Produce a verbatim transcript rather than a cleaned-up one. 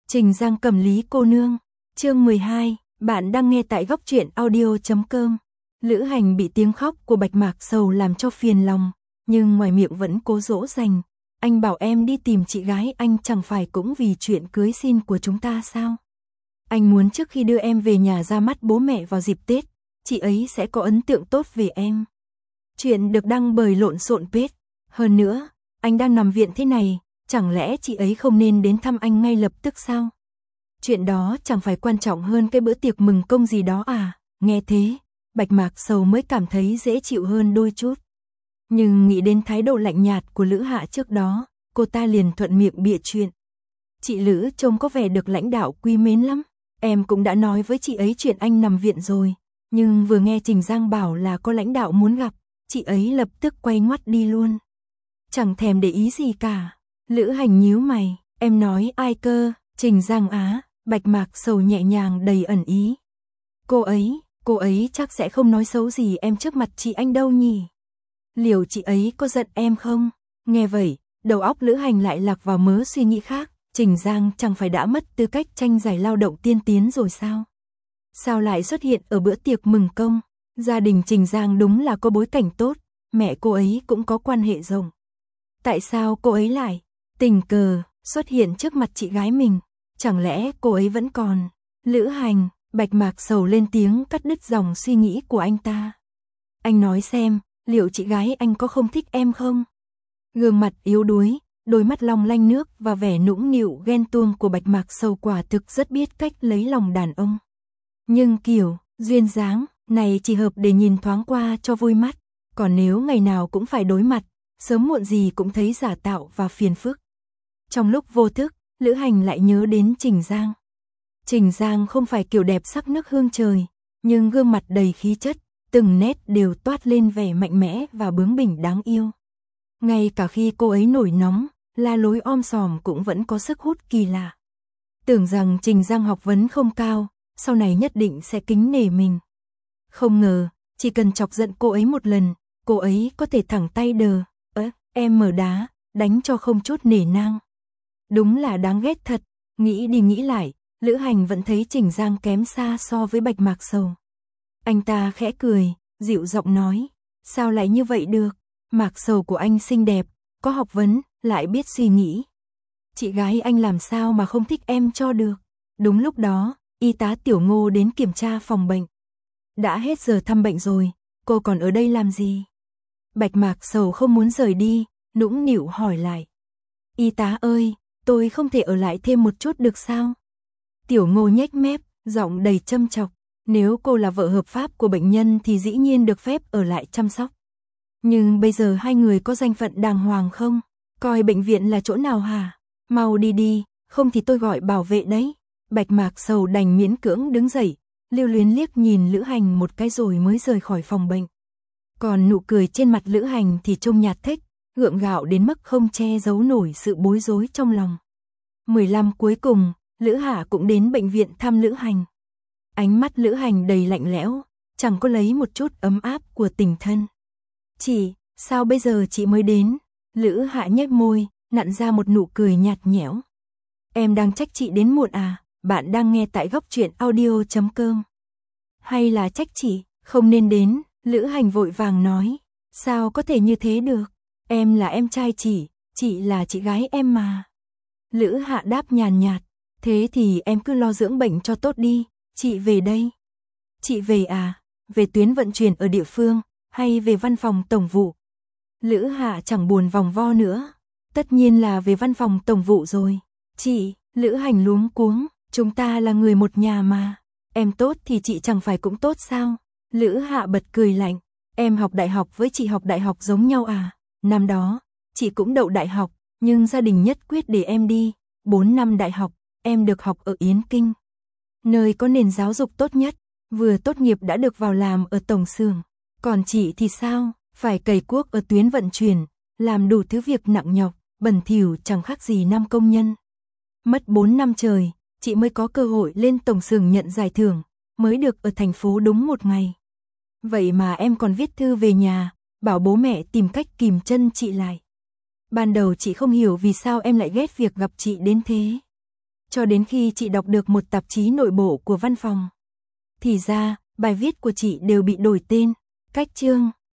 Trình Giang Cầm Lý cô nương, chương mười hai, bạn đang nghe tại góc truyện audio chấm com. Lữ Hành bị tiếng khóc của Bạch Mạc Sầu làm cho phiền lòng, nhưng ngoài miệng vẫn cố dỗ dành. Anh bảo em đi tìm chị gái anh chẳng phải cũng vì chuyện cưới xin của chúng ta sao? Anh muốn trước khi đưa em về nhà ra mắt bố mẹ vào dịp Tết, chị ấy sẽ có ấn tượng tốt về em. Chuyện được đăng bởi lộn xộn page. Hơn nữa, anh đang nằm viện thế này, chẳng lẽ chị ấy không nên đến thăm anh ngay lập tức sao? Chuyện đó chẳng phải quan trọng hơn cái bữa tiệc mừng công gì đó à? Nghe thế, Bạch Mạc Sầu mới cảm thấy dễ chịu hơn đôi chút. Nhưng nghĩ đến thái độ lạnh nhạt của Lữ Hạ trước đó, cô ta liền thuận miệng bịa chuyện. Chị Lữ trông có vẻ được lãnh đạo quý mến lắm. Em cũng đã nói với chị ấy chuyện anh nằm viện rồi, nhưng vừa nghe Trình Giang bảo là có lãnh đạo muốn gặp, chị ấy lập tức quay ngoắt đi luôn. Chẳng thèm để ý gì cả. Lữ Hành nhíu mày, em nói ai cơ? Trình Giang á? Bạch Mạc Sầu nhẹ nhàng đầy ẩn ý. Cô ấy, cô ấy chắc sẽ không nói xấu gì em trước mặt chị anh đâu nhỉ? Liệu chị ấy có giận em không? Nghe vậy, đầu óc Lữ Hành lại lạc vào mớ suy nghĩ khác. Trình Giang chẳng phải đã mất tư cách tranh giải lao động tiên tiến rồi sao? Sao lại xuất hiện ở bữa tiệc mừng công? Gia đình Trình Giang đúng là có bối cảnh tốt, mẹ cô ấy cũng có quan hệ rộng. Tại sao cô ấy lại tình cờ xuất hiện trước mặt chị gái mình? Chẳng lẽ cô ấy vẫn còn? Lữ Hành, Bạch Mạc Sầu lên tiếng cắt đứt dòng suy nghĩ của anh ta. Anh nói xem, liệu chị gái anh có không thích em không? Gương mặt yếu đuối, đôi mắt long lanh nước và vẻ nũng nịu ghen tuông của Bạch Mạc Sầu quả thực rất biết cách lấy lòng đàn ông. Nhưng kiểu duyên dáng này chỉ hợp để nhìn thoáng qua cho vui mắt, còn nếu ngày nào cũng phải đối mặt, sớm muộn gì cũng thấy giả tạo và phiền phức. Trong lúc vô thức, Lữ Hành lại nhớ đến Trình Giang. Trình Giang không phải kiểu đẹp sắc nước hương trời, nhưng gương mặt đầy khí chất, từng nét đều toát lên vẻ mạnh mẽ và bướng bỉnh đáng yêu. Ngay cả khi cô ấy nổi nóng, la lối om sòm cũng vẫn có sức hút kỳ lạ. Tưởng rằng Trình Giang học vấn không cao, sau này nhất định sẽ kính nể mình. Không ngờ, chỉ cần chọc giận cô ấy một lần, cô ấy có thể thẳng tay đờ, ớ, em mở đá, đánh cho không chút nể nang. Đúng là đáng ghét thật, nghĩ đi nghĩ lại, Lữ Hành vẫn thấy Trình Giang kém xa so với Bạch Mạc Sầu. Anh ta khẽ cười, dịu giọng nói, sao lại như vậy được? Mạc Sầu của anh xinh đẹp, có học vấn, lại biết suy nghĩ. Chị gái anh làm sao mà không thích em cho được? Đúng lúc đó, y tá Tiểu Ngô đến kiểm tra phòng bệnh. Đã hết giờ thăm bệnh rồi, cô còn ở đây làm gì? Bạch Mạc Sầu không muốn rời đi, nũng nịu hỏi lại. Y tá ơi, tôi không thể ở lại thêm một chút được sao? Tiểu Ngô nhếch mép, giọng đầy châm chọc. Nếu cô là vợ hợp pháp của bệnh nhân thì dĩ nhiên được phép ở lại chăm sóc. Nhưng bây giờ hai người có danh phận đàng hoàng không? Coi bệnh viện là chỗ nào hả? Mau đi đi, không thì tôi gọi bảo vệ đấy. Bạch Mạc Sầu đành miễn cưỡng đứng dậy, lưu luyến liếc nhìn Lữ Hành một cái rồi mới rời khỏi phòng bệnh. Còn nụ cười trên mặt Lữ Hành thì trông nhạt thích, gượng gạo đến mức không che giấu nổi sự bối rối trong lòng. mười lăm cuối cùng, Lữ Hạ cũng đến bệnh viện thăm Lữ Hành. Ánh mắt Lữ Hành đầy lạnh lẽo, chẳng có lấy một chút ấm áp của tình thân. Chị, sao bây giờ chị mới đến? Lữ Hạ nhếch môi, nặn ra một nụ cười nhạt nhẽo. Em đang trách chị đến muộn à? Bạn đang nghe tại góc truyện audio chấm com. Hay là trách chị, không nên đến? Lữ Hành vội vàng nói. Sao có thể như thế được? Em là em trai chị, chị là chị gái em mà. Lữ Hạ đáp nhàn nhạt. Thế thì em cứ lo dưỡng bệnh cho tốt đi, chị về đây. Chị về à? Về tuyến vận chuyển ở địa phương, hay về văn phòng tổng vụ? Lữ Hạ chẳng buồn vòng vo nữa. Tất nhiên là về văn phòng tổng vụ rồi. Chị, Lữ Hành luống cuống, chúng ta là người một nhà mà. Em tốt thì chị chẳng phải cũng tốt sao? Lữ Hạ bật cười lạnh. Em học đại học với chị học đại học giống nhau à? Năm đó, chị cũng đậu đại học, nhưng gia đình nhất quyết để em đi. Bốn năm đại học, em được học ở Yến Kinh, nơi có nền giáo dục tốt nhất. Vừa tốt nghiệp đã được vào làm ở tổng xưởng. Còn chị thì sao? Phải cày cuốc ở tuyến vận chuyển, làm đủ thứ việc nặng nhọc, bẩn thỉu chẳng khác gì năm công nhân. Mất bốn năm trời, chị mới có cơ hội lên tổng xưởng nhận giải thưởng, mới được ở thành phố đúng một ngày. Vậy mà em còn viết thư về nhà, bảo bố mẹ tìm cách kìm chân chị lại. Ban đầu chị không hiểu vì sao em lại ghét việc gặp chị đến thế. cho đến khi chị đọc được một tạp chí nội bộ của văn phòng. Thì ra, bài viết của chị đều bị đổi tên, cách chương,